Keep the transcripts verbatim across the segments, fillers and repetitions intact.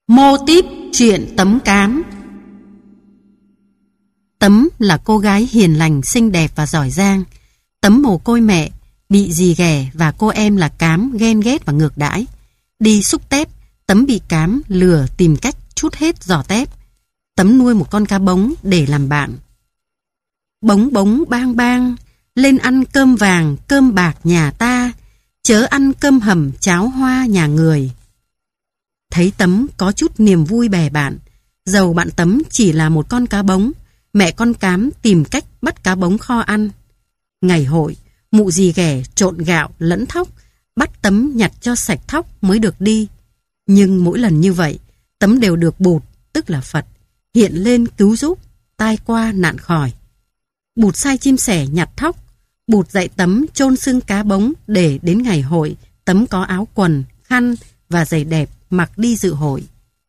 Mô típ chuyện Tấm Cám. Tấm là cô gái hiền lành, xinh đẹp và giỏi giang. Tấm mồ côi mẹ, bị dì ghẻ và cô em là Cám ghen ghét và ngược đãi. Đi xúc tép, Tấm bị Cám lừa tìm cách trút hết giò tép. Tấm nuôi một con cá bống để làm bạn. Bống bống bang bang, lên ăn cơm vàng, cơm bạc nhà ta, chớ ăn cơm hầm cháo hoa nhà người. Thấy Tấm có chút niềm vui bè bạn, dầu bạn Tấm chỉ là một con cá bống, mẹ con Cám tìm cách bắt cá bống kho ăn. Ngày hội, mụ dì ghẻ trộn gạo lẫn thóc, bắt Tấm nhặt cho sạch thóc mới được đi. Nhưng mỗi lần như vậy, Tấm đều được Bụt, tức là Phật, hiện lên cứu giúp, tai qua nạn khỏi. Bụt sai chim sẻ nhặt thóc, Bụt dạy Tấm chôn xương cá bống để đến ngày hội, Tấm có áo quần, khăn và giày đẹp mặc đi dự hội.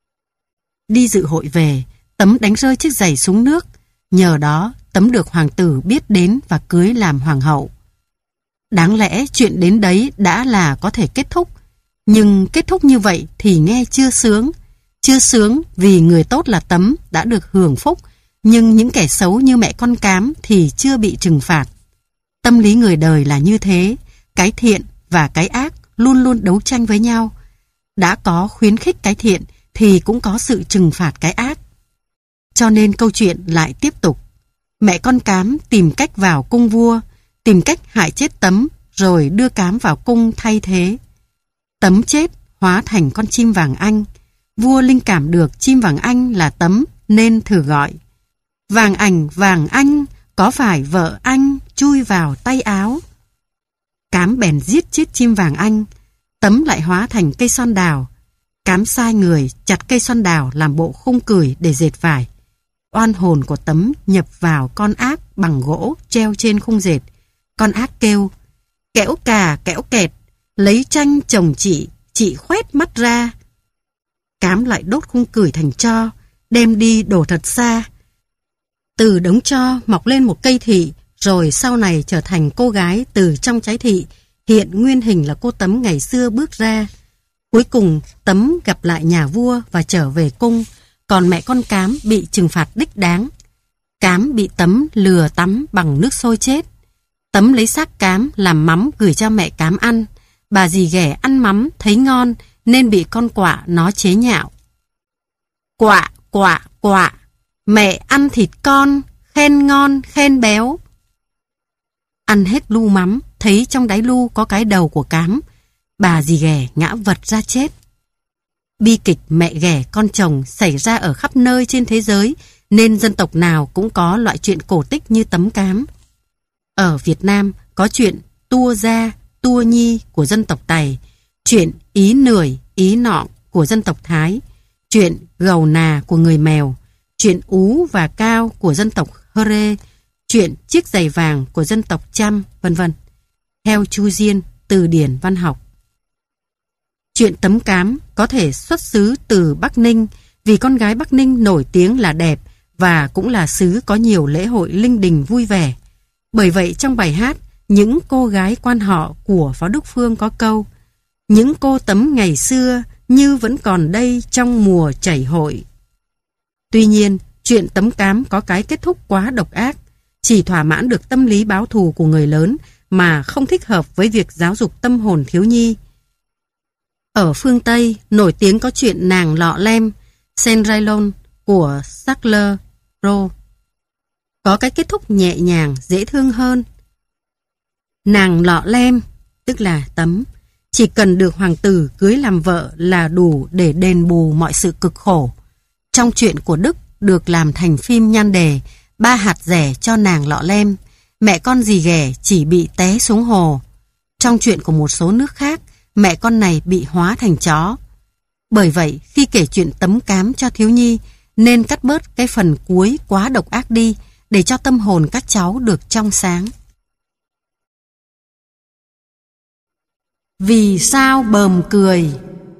Đi dự hội về, Tấm đánh rơi chiếc giày xuống nước. Nhờ đó, Tấm được hoàng tử biết đến và cưới làm hoàng hậu. Đáng lẽ chuyện đến đấy đã là có thể kết thúc. Nhưng kết thúc như vậy thì nghe chưa sướng. Chưa sướng vì người tốt là Tấm đã được hưởng phúc, nhưng những kẻ xấu như mẹ con Cám thì chưa bị trừng phạt. Tâm lý người đời là như thế, cái thiện và cái ác luôn luôn đấu tranh với nhau. Đã có khuyến khích cái thiện thì cũng có sự trừng phạt cái ác. Cho nên câu chuyện lại tiếp tục. Mẹ con Cám tìm cách vào cung vua, tìm cách hại chết Tấm rồi đưa Cám vào cung thay thế. Tấm chết hóa thành con chim vàng anh. Vua linh cảm được chim vàng anh là Tấm nên thử gọi: vàng ảnh vàng anh, có phải vợ anh chui vào tay áo? Cám bèn giết chết chim vàng anh. Tấm lại hóa thành cây son đào. Cám sai người chặt cây son đào làm bộ khung cửi để dệt vải. Oan hồn của Tấm nhập vào con ác bằng gỗ treo trên khung dệt. Con ác kêu: kẽo cà kẽo kẹt, lấy tranh chồng chị, chị khoét mắt ra. Cám lại đốt khung cửi thành tro, đem đi đổ thật xa. Từ đống tro mọc lên một cây thị, rồi sau này trở thành cô gái từ trong trái thị, hiện nguyên hình là cô Tấm ngày xưa bước ra. Cuối cùng Tấm gặp lại nhà vua và trở về cung, còn mẹ con Cám bị trừng phạt đích đáng. Cám bị Tấm lừa tắm bằng nước sôi chết. Tấm lấy xác Cám làm mắm gửi cho mẹ Cám ăn. Bà dì ghẻ ăn mắm thấy ngon nên bị con quạ nó chế nhạo. Quạ, quạ, quạ, mẹ ăn thịt con, khen ngon, khen béo. Ăn hết lu mắm, thấy trong đáy lu có cái đầu của Cám. Bà dì ghẻ ngã vật ra chết. Bi kịch mẹ ghẻ con chồng xảy ra ở khắp nơi trên thế giới, nên dân tộc nào cũng có loại chuyện cổ tích như Tấm Cám. Ở Việt Nam có chuyện Tua Gia, Tua Nhi của dân tộc Tày, chuyện Ý Nưởi, Ý Nọng của dân tộc Thái, chuyện Gầu Nà của người Mèo, chuyện Ú và Cao của dân tộc Hơ-rê, chuyện Chiếc giày vàng của dân tộc Chăm, vân vân. Theo Chu Diên, Từ điển văn học. Chuyện Tấm Cám có thể xuất xứ từ Bắc Ninh vì con gái Bắc Ninh nổi tiếng là đẹp và cũng là xứ có nhiều lễ hội linh đình vui vẻ. Bởi vậy trong bài hát Những cô gái quan họ của Phó Đức Phương có câu: những cô Tấm ngày xưa như vẫn còn đây trong mùa chảy hội. Tuy nhiên, chuyện Tấm Cám có cái kết thúc quá độc ác, chỉ thỏa mãn được tâm lý báo thù của người lớn mà không thích hợp với việc giáo dục tâm hồn thiếu nhi. Ở phương Tây, nổi tiếng có chuyện Nàng Lọ Lem, Cendrillon của Charles Perrault. Có cái kết thúc nhẹ nhàng, dễ thương hơn. Nàng Lọ Lem, tức là Tấm, chỉ cần được hoàng tử cưới làm vợ là đủ để đền bù mọi sự cực khổ. Trong chuyện của Đức được làm thành phim nhan đề Ba hạt rẻ cho nàng Lọ Lem, mẹ con dì ghẻ chỉ bị té xuống hồ. Trong chuyện của một số nước khác, mẹ con này bị hóa thành chó. Bởi vậy, khi kể chuyện Tấm Cám cho thiếu nhi, nên cắt bớt cái phần cuối quá độc ác đi, để cho tâm hồn các cháu được trong sáng. Vì sao Bờm cười?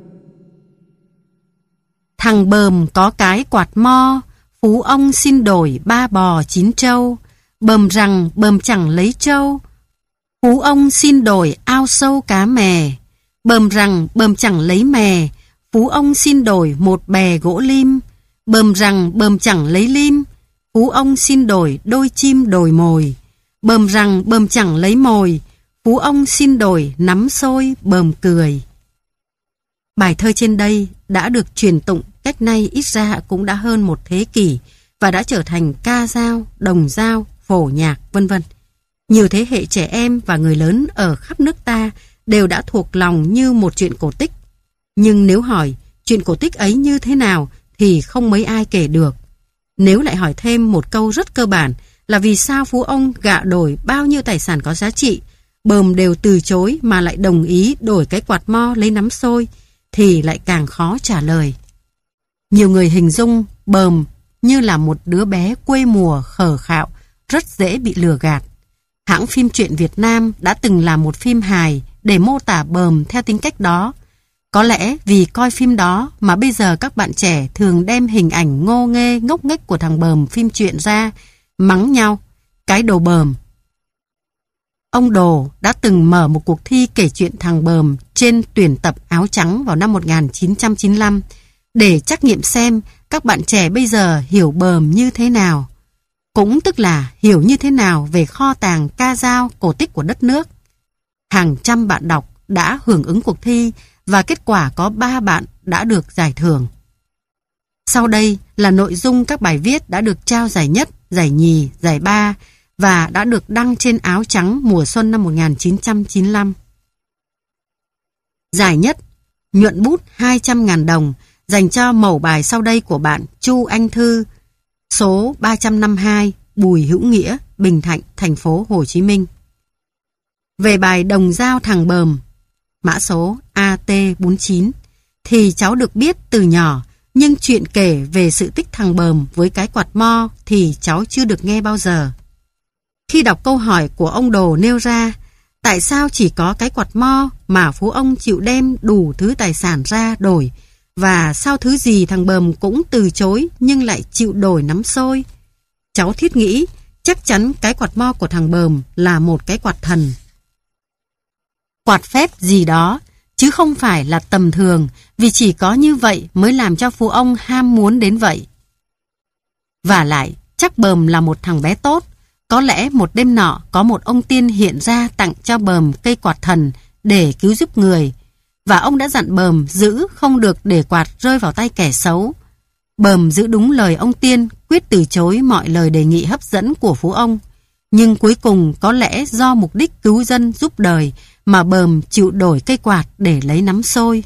Thằng Bờm có cái quạt mo, phú ông xin đổi ba bò chín trâu. Bờm rằng Bờm chẳng lấy trâu, phú ông xin đổi ao sâu cá mè. Bờm rằng Bờm chẳng lấy mè, phú ông xin đổi một bè gỗ lim. Bờm rằng bờm chẳng lấy lim, phú ông xin đổi đôi chim đồi mồi. Bờm rằng bờm chẳng lấy mồi, phú ông xin đổi nắm xôi bờm cười. Bài thơ trên đây đã được truyền tụng cách nay ít ra cũng đã hơn một thế kỷ và đã trở thành ca dao, đồng dao, phổ nhạc, vân vân. Nhiều thế hệ trẻ em và người lớn ở khắp nước ta đều đã thuộc lòng như một chuyện cổ tích. Nhưng nếu hỏi chuyện cổ tích ấy như thế nào thì không mấy ai kể được. Nếu lại hỏi thêm một câu rất cơ bản là vì sao phú ông gạ đổi bao nhiêu tài sản có giá trị, bờm đều từ chối mà lại đồng ý đổi cái quạt mo lấy nắm xôi, thì lại càng khó trả lời. Nhiều người hình dung bờm như là một đứa bé quê mùa khờ khạo, rất dễ bị lừa gạt. Hãng phim truyện Việt Nam đã từng làm một phim hài để mô tả bờm theo tính cách đó. Có lẽ vì coi phim đó mà bây giờ các bạn trẻ thường đem hình ảnh ngô nghê ngốc nghếch của thằng bờm phim truyện ra, mắng nhau, cái đồ bờm. Ông Đồ đã từng mở một cuộc thi kể chuyện thằng bờm trên tuyển tập áo trắng vào năm một nghìn chín trăm chín mươi lăm để trắc nghiệm xem các bạn trẻ bây giờ hiểu bờm như thế nào. Cũng tức là hiểu như thế nào về kho tàng ca dao cổ tích của đất nước. Hàng trăm bạn đọc đã hưởng ứng cuộc thi và kết quả có ba bạn đã được giải thưởng. Sau đây là nội dung các bài viết đã được trao giải nhất, giải nhì, giải ba và đã được đăng trên áo trắng mùa xuân năm một nghìn chín trăm chín mươi lăm. Giải nhất, nhuận bút hai trăm nghìn đồng dành cho mẩu bài sau đây của bạn Chu Anh Thư, số ba trăm năm mươi hai Bùi Hữu Nghĩa, Bình Thạnh, thành phố Hồ Chí Minh. Về bài Đồng dao thằng bờm, mã số A T bốn mươi chín, thì cháu được biết từ nhỏ, nhưng chuyện kể về sự tích thằng bờm với cái quạt mo thì cháu chưa được nghe bao giờ. Khi đọc câu hỏi của ông Đồ nêu ra, tại sao chỉ có cái quạt mo mà phú ông chịu đem đủ thứ tài sản ra đổi, và sao thứ gì thằng bờm cũng từ chối nhưng lại chịu đổi nắm xôi? Cháu thiết nghĩ chắc chắn cái quạt mo của thằng bờm là một cái quạt thần, quạt phép gì đó, chứ không phải là tầm thường, vì chỉ có như vậy mới làm cho phú ông ham muốn đến vậy. Và lại, chắc bờm là một thằng bé tốt. Có lẽ một đêm nọ có một ông tiên hiện ra tặng cho bờm cây quạt thần để cứu giúp người, và ông đã dặn bờm giữ không được để quạt rơi vào tay kẻ xấu. Bờm giữ đúng lời ông tiên, quyết từ chối mọi lời đề nghị hấp dẫn của phú ông. Nhưng cuối cùng có lẽ do mục đích cứu dân giúp đời mà bờm chịu đổi cây quạt để lấy nắm xôi.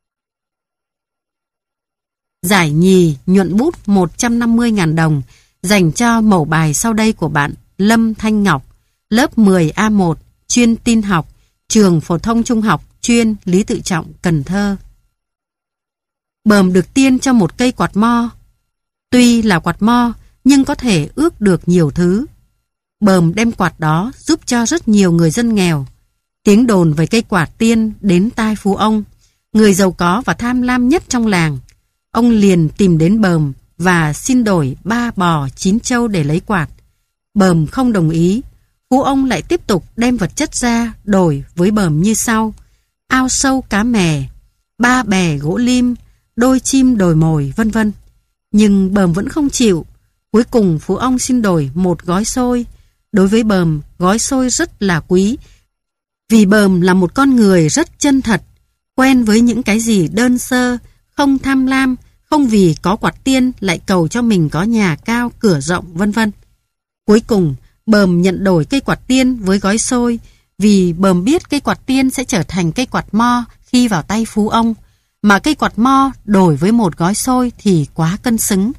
Giải nhì nhuận bút một trăm năm mươi nghìn đồng dành cho mẩu bài sau đây của bạn Lâm Thanh Ngọc, lớp mười A một, chuyên tin học, trường phổ thông trung học chuyên Lý Tự Trọng, Cần Thơ. Bờm được tiên cho một cây quạt mo. Tuy là quạt mo nhưng có thể ước được nhiều thứ. Bờm đem quạt đó giúp cho rất nhiều người dân nghèo. Tiếng đồn về cây quạt tiên đến tai phú ông, người giàu có và tham lam nhất trong làng. Ông liền tìm đến bờm và xin đổi ba bò chín trâu để lấy quạt. Bờm không đồng ý. Phú ông lại tiếp tục đem vật chất ra đổi với bờm như sau: ao sâu cá mè, ba bè gỗ lim, đôi chim đồi mồi, vân vân. Nhưng bờm vẫn không chịu. Cuối cùng phú ông xin đổi một gói xôi. Đối với bờm, gói xôi rất là quý, vì bờm là một con người rất chân thật, quen với những cái gì đơn sơ, không tham lam, không vì có quạt tiên lại cầu cho mình có nhà cao, cửa rộng, vân vân. Cuối cùng, bờm nhận đổi cây quạt tiên với gói xôi, vì bờm biết cây quạt tiên sẽ trở thành cây quạt mo khi vào tay phú ông, mà cây quạt mo đổi với một gói xôi thì quá cân xứng.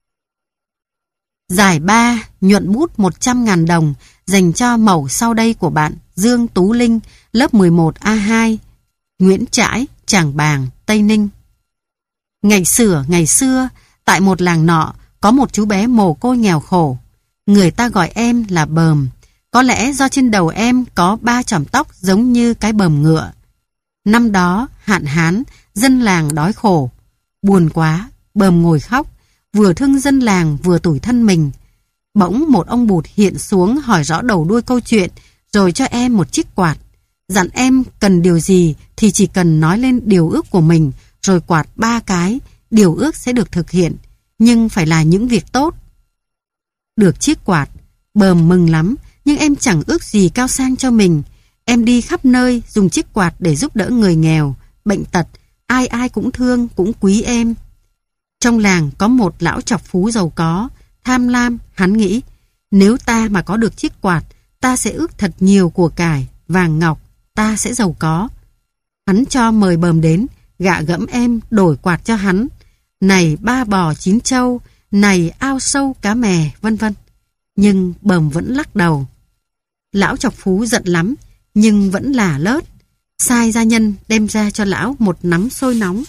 Giải ba nhuận bút một trăm nghìn đồng dành cho mẩu sau đây của bạn Dương Tú Linh, lớp mười một A hai, Nguyễn Trãi, Trảng Bàng, Tây Ninh. Ngày xưa, ngày xưa, tại một làng nọ, có một chú bé mồ côi nghèo khổ. Người ta gọi em là bờm, có lẽ do trên đầu em có ba chòm tóc giống như cái bờm ngựa. Năm đó, hạn hán, dân làng đói khổ. Buồn quá, bờm ngồi khóc, vừa thương dân làng vừa tủi thân mình. Bỗng một ông bụt hiện xuống hỏi rõ đầu đuôi câu chuyện, rồi cho em một chiếc quạt. Dặn em cần điều gì thì chỉ cần nói lên điều ước của mình, rồi quạt ba cái, điều ước sẽ được thực hiện, nhưng phải là những việc tốt. Được chiếc quạt, Bờm mừng lắm, nhưng em chẳng ước gì cao sang cho mình. Em đi khắp nơi dùng chiếc quạt để giúp đỡ người nghèo, bệnh tật, ai ai cũng thương, cũng quý em. Trong làng có một lão chọc phú giàu có, tham lam, hắn nghĩ, nếu ta mà có được chiếc quạt, ta sẽ ước thật nhiều của cải, vàng ngọc, ta sẽ giàu có. Hắn cho mời Bờm đến, gạ gẫm em đổi quạt cho hắn. Này ba bò chín trâu, này ao sâu cá mè, vân vân. Nhưng Bờm vẫn lắc đầu. Lão chọc phú giận lắm, nhưng vẫn là lớt. Sai gia nhân đem ra cho lão một nắm xôi nóng.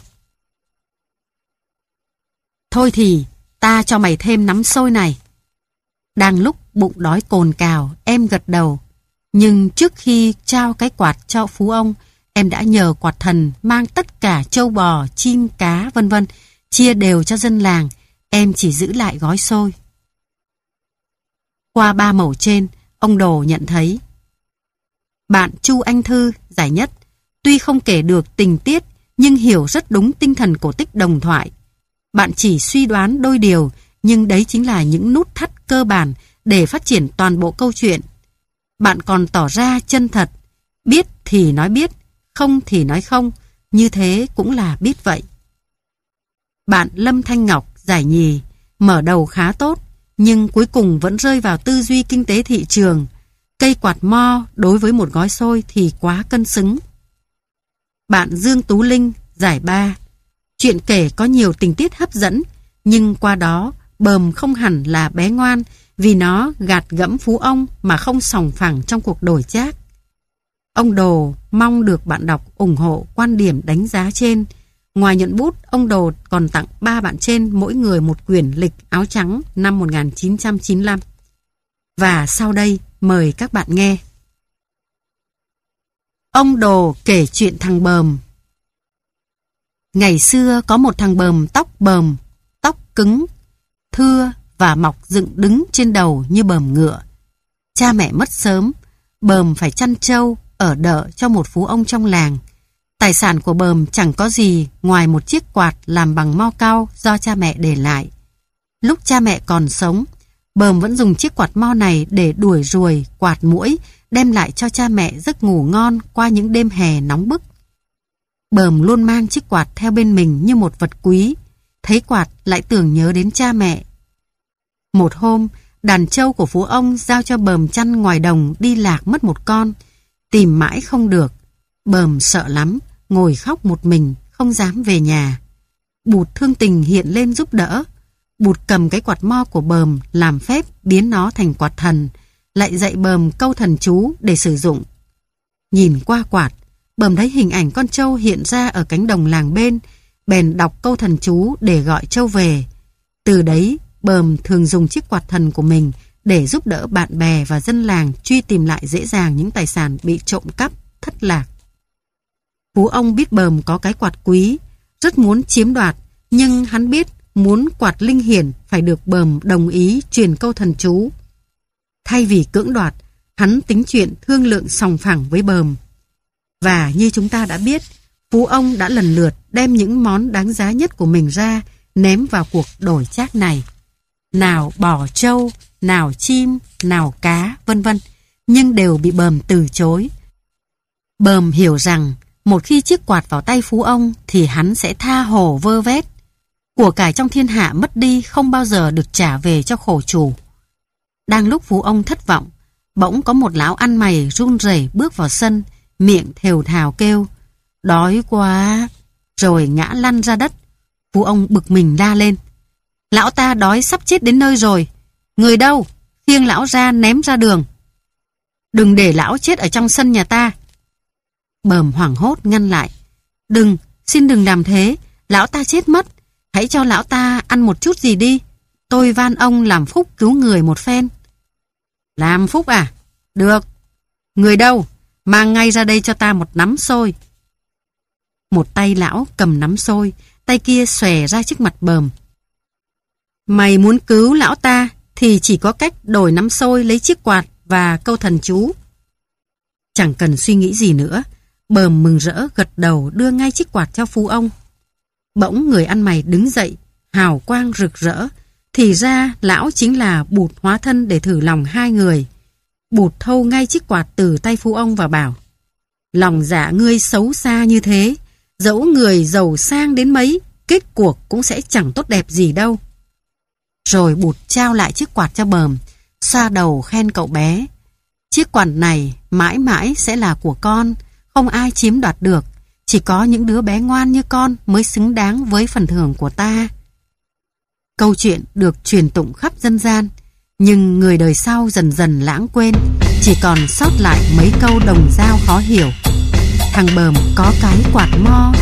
Thôi thì, ta cho mày thêm nắm xôi này. Đang lúc bụng đói cồn cào, em gật đầu. Nhưng trước khi trao cái quạt cho phú ông, em đã nhờ quạt thần mang tất cả trâu bò, chim, cá, vân vân, chia đều cho dân làng. Em chỉ giữ lại gói xôi. Qua ba mẩu trên, ông Đồ nhận thấy. Bạn Chu Anh Thư, giải nhất, tuy không kể được tình tiết, nhưng hiểu rất đúng tinh thần cổ tích đồng thoại. Bạn chỉ suy đoán đôi điều, nhưng đấy chính là những nút thắt cơ bản để phát triển toàn bộ câu chuyện. Bạn còn tỏ ra chân thật, biết thì nói biết, không thì nói không, như thế cũng là biết vậy. Bạn Lâm Thanh Ngọc, giải nhì, mở đầu khá tốt, nhưng cuối cùng vẫn rơi vào tư duy kinh tế thị trường. Cây quạt mo đối với một gói xôi thì quá cân xứng. Bạn Dương Tú Linh, giải ba, chuyện kể có nhiều tình tiết hấp dẫn, nhưng qua đó Bờm không hẳn là bé ngoan vì nó gạt gẫm phú ông mà không sòng phẳng trong cuộc đổi chác. Ông Đồ mong được bạn đọc ủng hộ quan điểm đánh giá trên. Ngoài nhận bút, ông Đồ còn tặng ba bạn trên mỗi người một quyển lịch áo trắng năm một nghìn chín trăm chín mươi lăm. Và sau đây mời các bạn nghe. Ông Đồ kể chuyện thằng Bờm. Ngày xưa có một thằng Bờm tóc bờm, tóc cứng, thưa và mọc dựng đứng trên đầu như bờm ngựa. Cha mẹ mất sớm, Bờm phải chăn trâu ở đợ cho một phú ông trong làng. Tài sản của Bờm chẳng có gì ngoài một chiếc quạt làm bằng mo cao do cha mẹ để lại. Lúc cha mẹ còn sống, Bờm vẫn dùng chiếc quạt mo này để đuổi ruồi, quạt muỗi, đem lại cho cha mẹ giấc ngủ ngon qua những đêm hè nóng bức. Bờm luôn mang chiếc quạt theo bên mình như một vật quý, thấy quạt lại tưởng nhớ đến cha mẹ. Một hôm, đàn trâu của phú ông giao cho Bờm chăn ngoài đồng đi lạc mất một con, tìm mãi không được. Bờm sợ lắm, ngồi khóc một mình, không dám về nhà. Bụt thương tình hiện lên giúp đỡ. Bụt cầm cái quạt mo của Bờm làm phép biến nó thành quạt thần, lại dạy Bờm câu thần chú để sử dụng. Nhìn qua quạt, Bờm thấy hình ảnh con trâu hiện ra ở cánh đồng làng bên, bèn đọc câu thần chú để gọi trâu về. Từ đấy, Bờm thường dùng chiếc quạt thần của mình để giúp đỡ bạn bè và dân làng truy tìm lại dễ dàng những tài sản bị trộm cắp, thất lạc. Phú ông biết Bờm có cái quạt quý, rất muốn chiếm đoạt, nhưng hắn biết muốn quạt linh hiển phải được Bờm đồng ý truyền câu thần chú. Thay vì cưỡng đoạt, hắn tính chuyện thương lượng sòng phẳng với Bờm. Và như chúng ta đã biết, Phú ông đã lần lượt đem những món đáng giá nhất của mình ra ném vào cuộc đổi chác này. Nào bò trâu, nào chim, nào cá, vân vân, nhưng đều bị Bờm từ chối. Bờm hiểu rằng một khi chiếc quạt vào tay Phú ông thì hắn sẽ tha hồ vơ vét. Của cải trong thiên hạ mất đi không bao giờ được trả về cho khổ chủ. Đang lúc Phú ông thất vọng, bỗng có một lão ăn mày run rẩy bước vào sân, miệng thều thào kêu, đói quá, rồi ngã lăn ra đất. Phú ông bực mình la lên, lão ta đói sắp chết đến nơi rồi, người đâu, khiêng lão ra ném ra đường. Đừng để lão chết ở trong sân nhà ta. Bờm hoảng hốt ngăn lại, đừng, xin đừng làm thế, lão ta chết mất, hãy cho lão ta ăn một chút gì đi, tôi van ông làm phúc cứu người một phen. Làm phúc à? Được. Người đâu? Mang ngay ra đây cho ta một nắm xôi. Một tay lão cầm nắm xôi, tay kia xòe ra trước mặt Bờm. Mày muốn cứu lão ta thì chỉ có cách đổi nắm xôi lấy chiếc quạt và câu thần chú. Chẳng cần suy nghĩ gì nữa, Bờm mừng rỡ gật đầu đưa ngay chiếc quạt cho Phú ông. Bỗng người ăn mày đứng dậy, hào quang rực rỡ. Thì ra lão chính là Bụt hóa thân để thử lòng hai người. Bụt thâu ngay chiếc quạt từ tay phu ông và bảo: lòng dạ ngươi xấu xa như thế, dẫu người giàu sang đến mấy, kết cuộc cũng sẽ chẳng tốt đẹp gì đâu. Rồi Bụt trao lại chiếc quạt cho Bờm, xoa đầu khen cậu bé: chiếc quạt này mãi mãi sẽ là của con, không ai chiếm đoạt được, chỉ có những đứa bé ngoan như con mới xứng đáng với phần thưởng của ta. Câu chuyện được truyền tụng khắp dân gian, nhưng người đời sau dần dần lãng quên, chỉ còn sót lại mấy câu đồng dao khó hiểu. Thằng Bờm có cái quạt mo.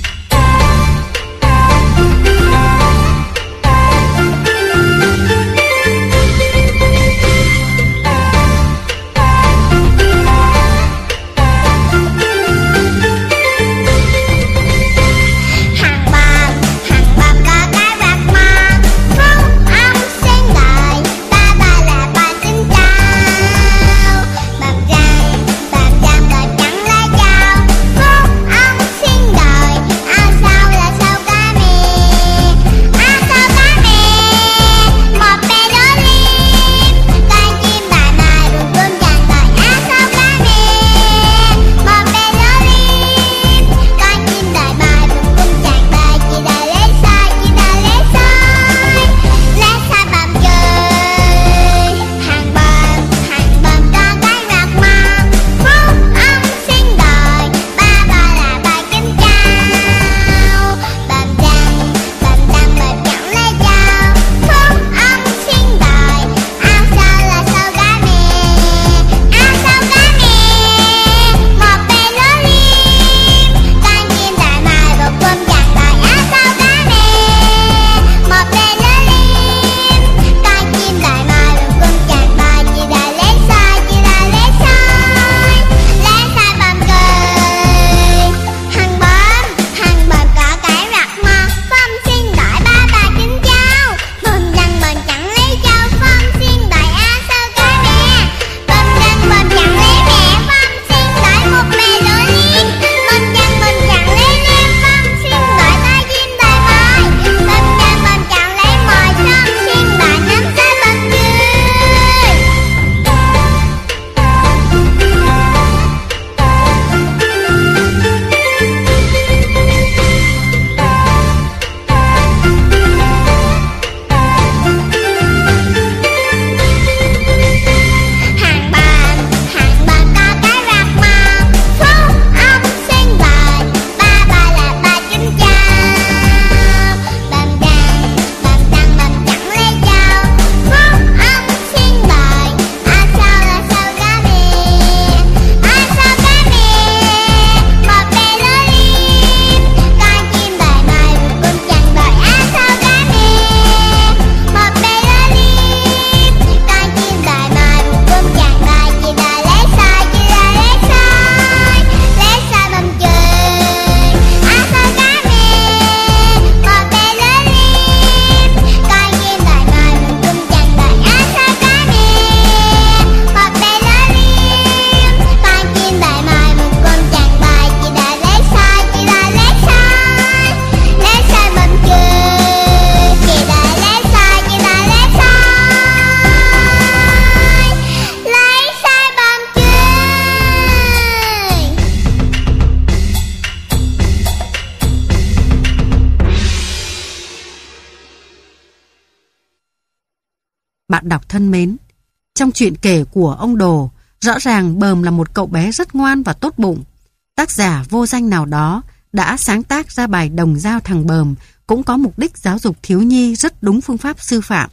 Bạn đọc thân mến, trong chuyện kể của ông Đồ, rõ ràng Bờm là một cậu bé rất ngoan và tốt bụng. Tác giả vô danh nào đó đã sáng tác ra bài Đồng Dao Thằng Bờm cũng có mục đích giáo dục thiếu nhi rất đúng phương pháp sư phạm.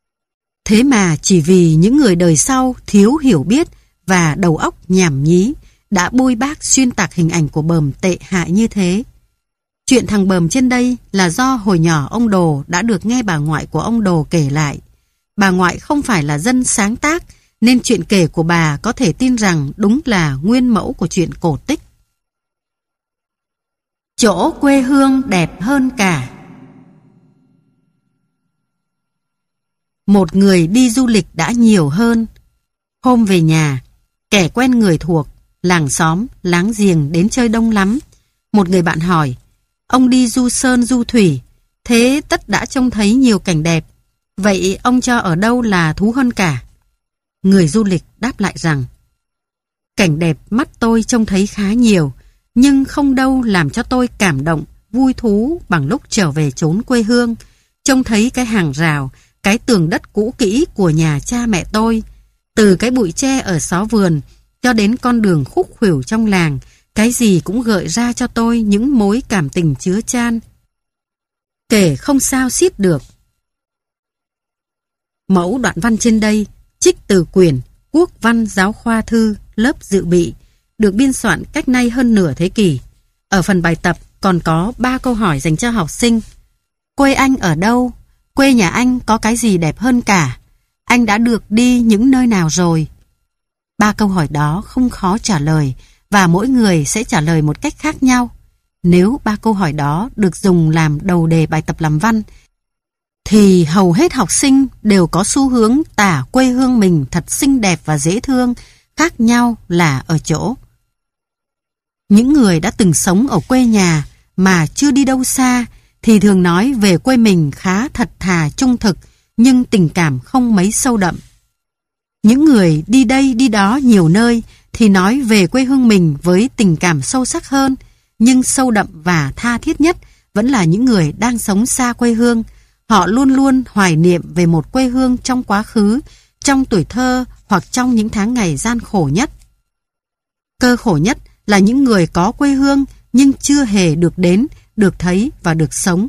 Thế mà chỉ vì những người đời sau thiếu hiểu biết và đầu óc nhảm nhí đã bôi bác xuyên tạc hình ảnh của Bờm tệ hại như thế. Chuyện thằng Bờm trên đây là do hồi nhỏ ông Đồ đã được nghe bà ngoại của ông Đồ kể lại. Bà ngoại không phải là dân sáng tác, nên chuyện kể của bà có thể tin rằng đúng là nguyên mẫu của chuyện cổ tích. Chỗ quê hương đẹp hơn cả. Một người đi du lịch đã nhiều hơn. Hôm về nhà, kẻ quen người thuộc, làng xóm, láng giềng đến chơi đông lắm. Một người bạn hỏi, Ông đi du sơn du thủy, thế tất đã trông thấy nhiều cảnh đẹp. Vậy ông cho ở đâu là thú hơn cả? Người du lịch đáp lại rằng, cảnh đẹp mắt tôi trông thấy khá nhiều, nhưng không đâu làm cho tôi cảm động, vui thú bằng lúc trở về chốn quê hương, trông thấy cái hàng rào, cái tường đất cũ kỹ của nhà cha mẹ tôi, từ cái bụi tre ở xó vườn cho đến con đường khúc khuỷu trong làng, cái gì cũng gợi ra cho tôi những mối cảm tình chứa chan, kể không sao xiết được. Mẫu đoạn văn trên đây trích từ quyển Quốc văn giáo khoa thư lớp dự bị, được biên soạn cách nay hơn nửa thế kỷ. Ở phần bài tập còn có ba câu hỏi dành cho học sinh. Quê anh ở đâu? Quê nhà anh có cái gì đẹp hơn cả? Anh đã được đi những nơi nào rồi? Ba câu hỏi đó không khó trả lời và mỗi người sẽ trả lời một cách khác nhau. Nếu ba câu hỏi đó được dùng làm đầu đề bài tập làm văn, thì hầu hết học sinh đều có xu hướng tả quê hương mình thật xinh đẹp và dễ thương, khác nhau là ở chỗ. Những người đã từng sống ở quê nhà mà chưa đi đâu xa thì thường nói về quê mình khá thật thà trung thực, nhưng tình cảm không mấy sâu đậm. Những người đi đây đi đó nhiều nơi thì nói về quê hương mình với tình cảm sâu sắc hơn, nhưng sâu đậm và tha thiết nhất vẫn là những người đang sống xa quê hương. Họ luôn luôn hoài niệm về một quê hương trong quá khứ, trong tuổi thơ hoặc trong những tháng ngày gian khổ nhất. Cơ khổ nhất là những người có quê hương nhưng chưa hề được đến, được thấy và được sống.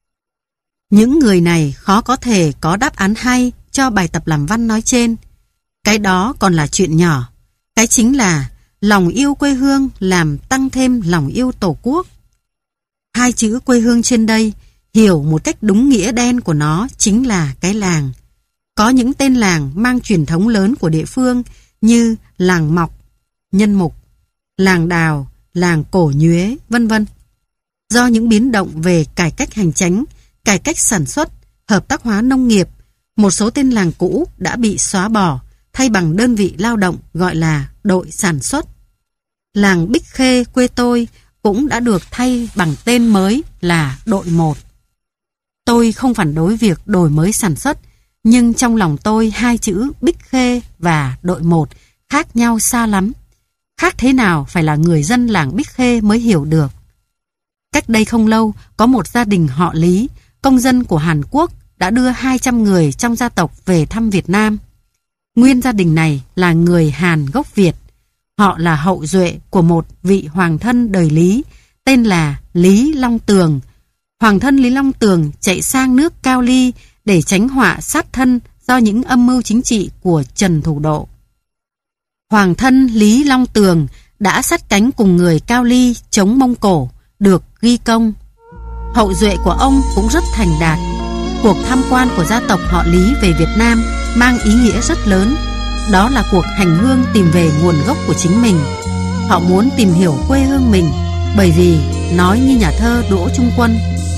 Những người này khó có thể có đáp án hay cho bài tập làm văn nói trên. Cái đó còn là chuyện nhỏ. Cái chính là lòng yêu quê hương làm tăng thêm lòng yêu Tổ quốc. Hai chữ quê hương trên đây hiểu một cách đúng nghĩa đen của nó chính là cái làng. Có những tên làng mang truyền thống lớn của địa phương như làng Mọc, Nhân Mục, làng Đào, làng Cổ Nhuế, vân vân. Do những biến động về cải cách hành chính, cải cách sản xuất, hợp tác hóa nông nghiệp, một số tên làng cũ đã bị xóa bỏ, thay bằng đơn vị lao động gọi là đội sản xuất. Làng Bích Khê quê tôi cũng đã được thay bằng tên mới là đội một. Tôi không phản đối việc đổi mới sản xuất, nhưng trong lòng tôi hai chữ Bích Khê và đội một khác nhau xa lắm. Khác thế nào phải là người dân làng Bích Khê mới hiểu được. Cách đây không lâu, có một gia đình họ Lý, công dân của Hàn Quốc, đã đưa hai trăm người trong gia tộc về thăm Việt Nam. Nguyên gia đình này là người Hàn gốc Việt. Họ là hậu duệ của một vị hoàng thân đời Lý, tên là Lý Long Tường. Hoàng thân Lý Long Tường chạy sang nước Cao Ly để tránh họa sát thân do những âm mưu chính trị của Trần Thủ Độ. Hoàng thân Lý Long Tường đã sát cánh cùng người Cao Ly chống Mông Cổ, được ghi công. Hậu duệ của ông cũng rất thành đạt. Cuộc tham quan của gia tộc họ Lý về Việt Nam mang ý nghĩa rất lớn. Đó là cuộc hành hương tìm về nguồn gốc của chính mình. Họ muốn tìm hiểu quê hương mình, bởi vì nói như nhà thơ Đỗ Trung Quân: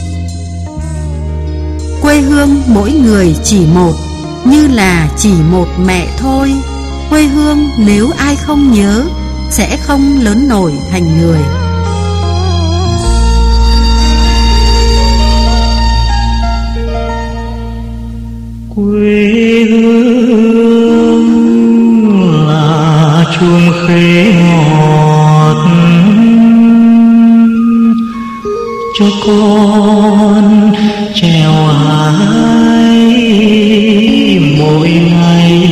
quê hương mỗi người chỉ một, như là chỉ một mẹ thôi. Quê hương nếu ai không nhớ, sẽ không lớn nổi thành người. Quê hương là chuông khế ngọt cho con trèo hái mỗi ngày.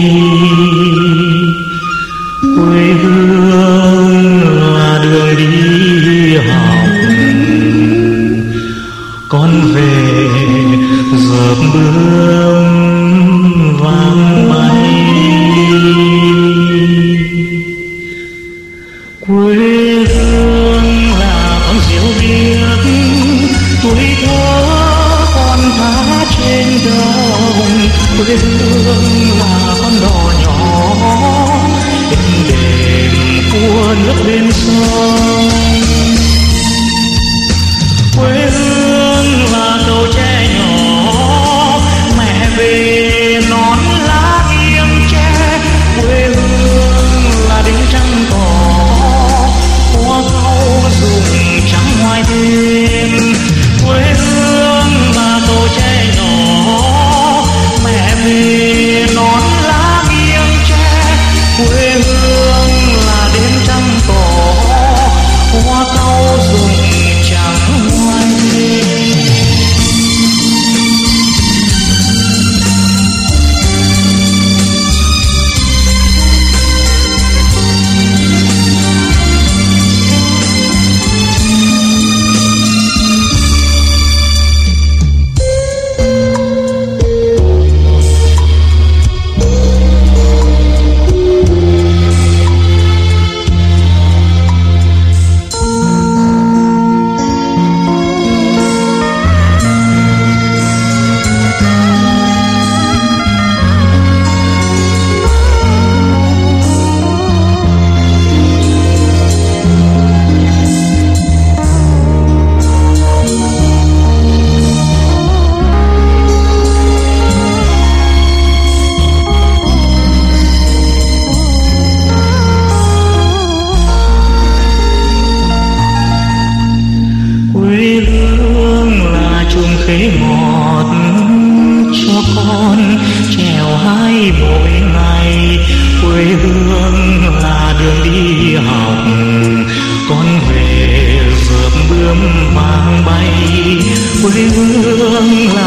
Quê hương là đường đi học, con về dợp bướm vang bay. Quê hương là con diều biếc tuổi thơ con thả trên đồng. Quê hương là con đò nhỏ êm đềm của nước bên sông. Quê hương là cầu tre nhỏ mẹ về nón lá nghiêng tre. Quê hương là đỉnh trăng tỏ hoa cau rụng trắng ngoài đêm. ngọt cho con trèo hai mỗi ngày. Quê hương là đường đi học, con về rượm bướm vàng bay. Quê hương